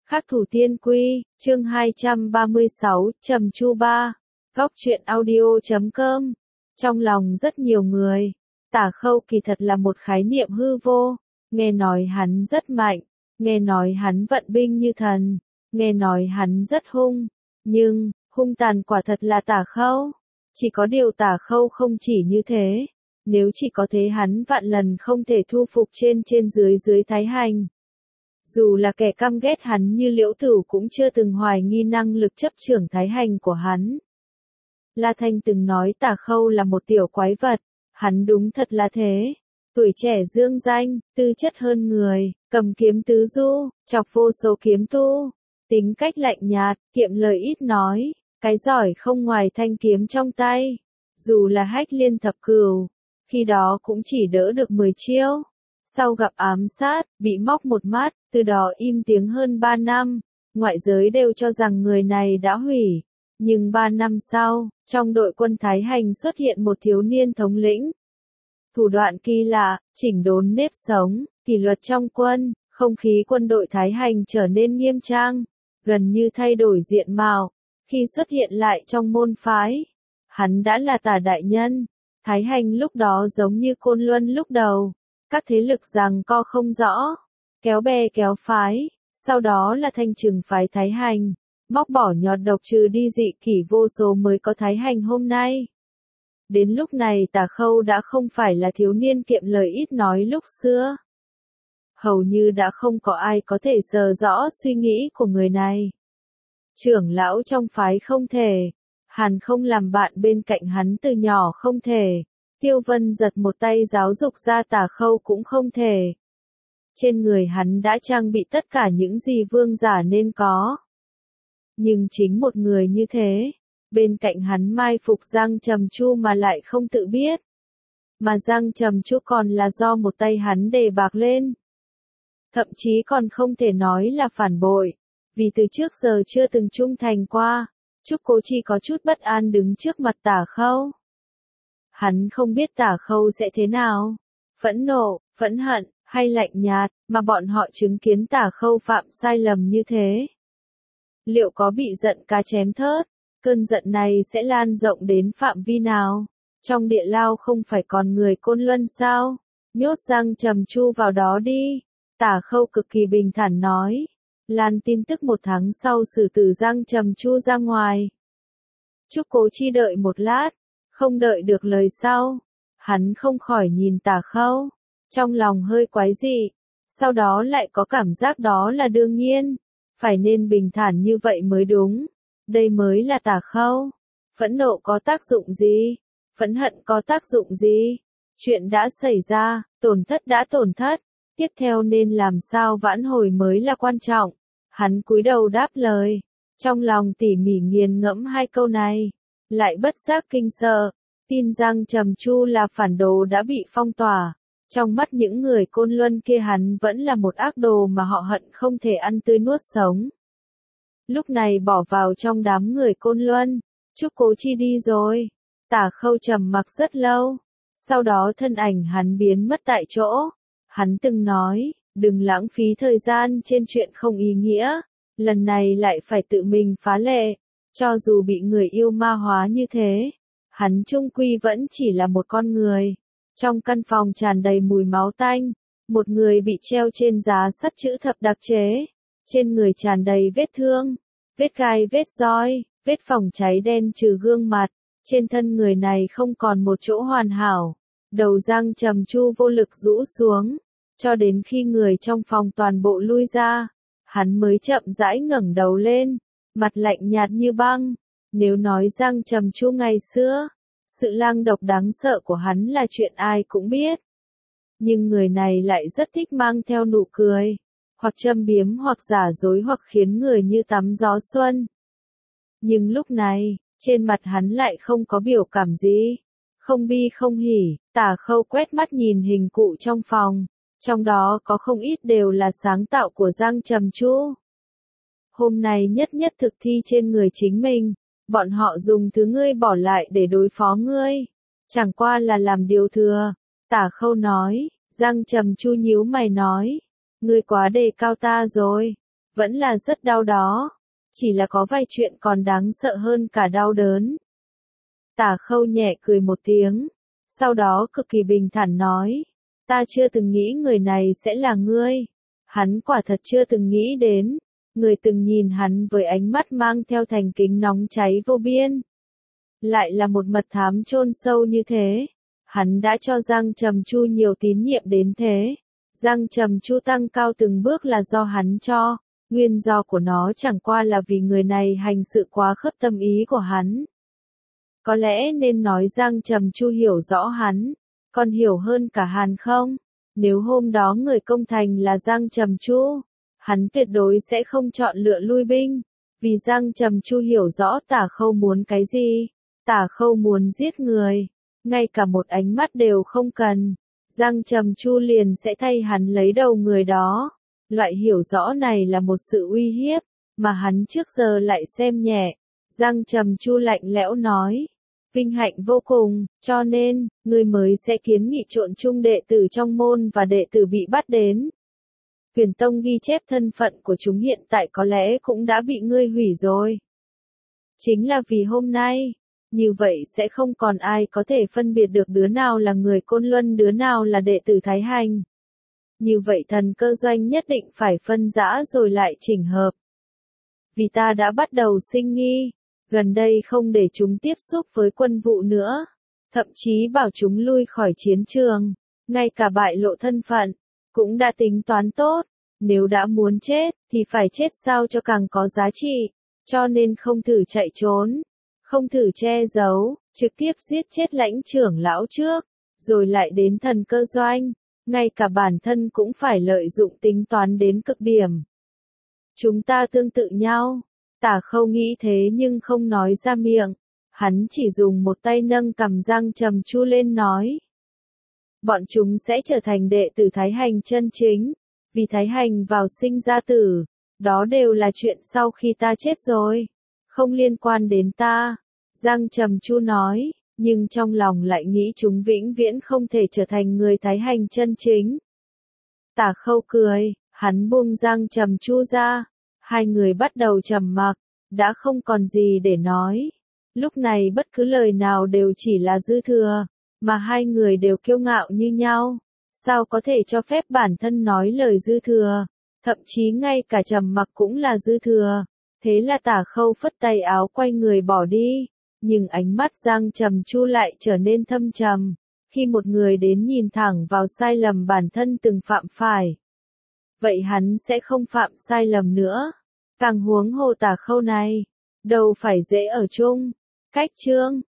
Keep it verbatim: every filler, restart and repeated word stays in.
Khắc thủ tiên quy, chương hai trăm ba mươi sáu, Trầm Chu Ba, góc truyện audio chấm com. Trong lòng rất nhiều người, Tả Khâu kỳ thật là một khái niệm hư vô, nghe nói hắn rất mạnh, nghe nói hắn vận binh như thần, nghe nói hắn rất hung, nhưng, hung tàn quả thật là Tả Khâu. Chỉ có điều Tả Khâu không chỉ như thế, nếu chỉ có thế hắn vạn lần không thể thu phục trên trên dưới dưới Thái Hành. Dù là kẻ căm ghét hắn như Liễu Tửu cũng chưa từng hoài nghi năng lực chấp trưởng Thái Hành của hắn. La Thanh từng nói Tả Khâu là một tiểu quái vật, hắn đúng thật là thế. Tuổi trẻ dương danh, tư chất hơn người, cầm kiếm tứ du, chọc vô số kiếm tu, tính cách lạnh nhạt, kiệm lời ít nói, cái giỏi không ngoài thanh kiếm trong tay. Dù là Hách Liên thập cửu, khi đó cũng chỉ đỡ được mười chiêu. Sau gặp ám sát, bị móc một mắt, từ đó im tiếng hơn ba năm, ngoại giới đều cho rằng người này đã hủy. Nhưng ba năm sau, trong đội quân Thái Hành xuất hiện một thiếu niên thống lĩnh. Thủ đoạn kỳ lạ, chỉnh đốn nếp sống, kỷ luật trong quân, không khí quân đội Thái Hành trở nên nghiêm trang, gần như thay đổi diện mạo. Khi xuất hiện lại trong môn phái, hắn đã là Tả đại nhân. Thái Hành lúc đó giống như Côn Luân lúc đầu, các thế lực giằng co không rõ, kéo bè kéo phái, sau đó là thanh trừng phái Thái Hành, móc bỏ nhọt độc trừ đi dị kỷ vô số mới có Thái Hành hôm nay. Đến lúc này Tả Khâu đã không phải là thiếu niên kiệm lời ít nói lúc xưa. Hầu như đã không có ai có thể sờ rõ suy nghĩ của người này. Trưởng lão trong phái không thể, Hàn không làm bạn bên cạnh hắn từ nhỏ không thể, Tiêu Vân giật một tay giáo dục ra Tả Khâu cũng không thể. Trên người hắn đã trang bị tất cả những gì vương giả nên có. Nhưng chính một người như thế, bên cạnh hắn mai phục Giang Trầm Chu mà lại không tự biết. Mà Giang Trầm Chu còn là do một tay hắn đề bạc lên. Thậm chí còn không thể nói là phản bội, vì từ trước giờ chưa từng trung thành qua. Trúc Cố Chi có chút bất an đứng trước mặt Tả Khâu. Hắn không biết Tả Khâu sẽ thế nào, phẫn nộ, phẫn hận, hay lạnh nhạt, mà bọn họ chứng kiến Tả Khâu phạm sai lầm như thế. Liệu có bị giận cá chém thớt, cơn giận này sẽ lan rộng đến phạm vi nào? Trong địa lao không phải còn người Côn Luân sao? Nhốt Giang Trầm Chu vào đó đi. Tả Khâu cực kỳ bình thản nói. Lan tin tức một tháng sau xử tử Giang Trầm Chu ra ngoài. Trúc Cố Chi đợi một lát, không đợi được lời sau. Hắn không khỏi nhìn Tả Khâu, trong lòng hơi quái dị, sau đó lại có cảm giác đó là đương nhiên, phải nên bình thản như vậy mới đúng. Đây mới là Tả Khâu. Phẫn nộ có tác dụng gì? Phẫn hận có tác dụng gì? Chuyện đã xảy ra, tổn thất đã tổn thất, tiếp theo nên làm sao vãn hồi mới là quan trọng. Hắn cúi đầu đáp lời, trong lòng tỉ mỉ nghiền ngẫm hai câu này, lại bất giác kinh sợ. Tin Giang Trầm Chu là phản đồ đã bị phong tỏa. Trong mắt những người Côn Luân kia hắn vẫn là một ác đồ mà họ hận không thể ăn tươi nuốt sống. Lúc này bỏ vào trong đám người Côn Luân, Trúc Cố Chi đi rồi. Tả Khâu trầm mặc rất lâu, sau đó thân ảnh hắn biến mất tại chỗ. Hắn từng nói, đừng lãng phí thời gian trên chuyện không ý nghĩa, lần này lại phải tự mình phá lệ. Cho dù bị người yêu ma hóa như thế, hắn chung quy vẫn chỉ là một con người. Trong căn phòng tràn đầy mùi máu tanh, một người bị treo trên giá sắt chữ thập đặc chế, trên người tràn đầy vết thương, vết gai vết roi, vết phỏng cháy đen trừ gương mặt, trên thân người này không còn một chỗ hoàn hảo. Đầu Giang Trầm Chu vô lực rũ xuống, cho đến khi người trong phòng toàn bộ lui ra, hắn mới chậm rãi ngẩng đầu lên, mặt lạnh nhạt như băng. Nếu nói Giang Trầm Chu ngày xưa, sự lang độc đáng sợ của hắn là chuyện ai cũng biết. Nhưng người này lại rất thích mang theo nụ cười, hoặc châm biếm hoặc giả dối hoặc khiến người như tắm gió xuân. Nhưng lúc này, trên mặt hắn lại không có biểu cảm gì, không bi không hỉ. Tả Khâu quét mắt nhìn hình cụ trong phòng, trong đó có không ít đều là sáng tạo của Giang Trầm Chu. Hôm nay nhất nhất thực thi trên người chính mình. Bọn họ dùng thứ ngươi bỏ lại để đối phó ngươi, chẳng qua là làm điều thừa. Tả Khâu nói. Giang Trầm Chu nhíu mày nói, ngươi quá đề cao ta rồi. vẫn là rất đau đó. Chỉ là có vài chuyện còn đáng sợ hơn cả đau đớn. Tả Khâu nhẹ cười một tiếng, sau đó cực kỳ bình thản nói, ta chưa từng nghĩ người này sẽ là ngươi. Hắn quả thật chưa từng nghĩ đến, người từng nhìn hắn với ánh mắt mang theo thành kính nóng cháy vô biên. Lại là một mật thám chôn sâu như thế. Hắn đã cho Giang Trầm Chu nhiều tín nhiệm đến thế. Giang Trầm Chu tăng cao từng bước là do hắn cho, nguyên do của nó chẳng qua là vì người này hành sự quá khớp tâm ý của hắn. Có lẽ nên nói Giang Trầm Chu hiểu rõ hắn, còn hiểu hơn cả hắn không? Nếu hôm đó người công thành là Giang Trầm Chu, hắn tuyệt đối sẽ không chọn lựa lui binh, vì Giang Trầm Chu hiểu rõ Tả Khâu muốn cái gì. Tả Khâu muốn giết người, ngay cả một ánh mắt đều không cần, Giang Trầm Chu liền sẽ thay hắn lấy đầu người đó. Loại hiểu rõ này là một sự uy hiếp, mà hắn trước giờ lại xem nhẹ. Giang Trầm Chu lạnh lẽo nói, vinh hạnh vô cùng, cho nên, ngươi mới sẽ kiến nghị trộn chung đệ tử trong môn và đệ tử bị bắt đến. Huyền Tông ghi chép thân phận của chúng hiện tại có lẽ cũng đã bị ngươi hủy rồi. Chính là vì hôm nay, như vậy sẽ không còn ai có thể phân biệt được đứa nào là người Côn Luân đứa nào là đệ tử Thái Hành. Như vậy thần cơ doanh nhất định phải phân rã rồi lại chỉnh hợp. Vì ta đã bắt đầu sinh nghi, gần đây không để chúng tiếp xúc với quân vụ nữa, thậm chí bảo chúng lui khỏi chiến trường, ngay cả bại lộ thân phận, cũng đã tính toán tốt, nếu đã muốn chết, thì phải chết sao cho càng có giá trị, cho nên không thử chạy trốn, không thử che giấu, trực tiếp giết chết lãnh trưởng lão trước, rồi lại đến thần cơ doanh, ngay cả bản thân cũng phải lợi dụng tính toán đến cực điểm. Chúng ta tương tự nhau. Tả Khâu nghĩ thế nhưng không nói ra miệng, hắn chỉ dùng một tay nâng cằm Giang Trầm Chu lên nói. Bọn chúng sẽ trở thành đệ tử Thái Hành chân chính, vì Thái Hành vào sinh ra tử, đó đều là chuyện sau khi ta chết rồi, không liên quan đến ta. Giang Trầm Chu nói, nhưng trong lòng lại nghĩ chúng vĩnh viễn không thể trở thành người Thái Hành chân chính. Tả Khâu cười, hắn buông Giang Trầm Chu ra. Hai người bắt đầu trầm mặc, đã không còn gì để nói. Lúc này bất cứ lời nào đều chỉ là dư thừa, mà hai người đều kiêu ngạo như nhau. Sao có thể cho phép bản thân nói lời dư thừa, thậm chí ngay cả trầm mặc cũng là dư thừa. Thế là Tả Khâu phất tay áo quay người bỏ đi, nhưng ánh mắt Giang Trầm Chu lại trở nên thâm trầm, khi một người đến nhìn thẳng vào sai lầm bản thân từng phạm phải. Vậy hắn sẽ không phạm sai lầm nữa. Càng huống hồ Tả Khâu này, đâu phải dễ ở chung. Cách chương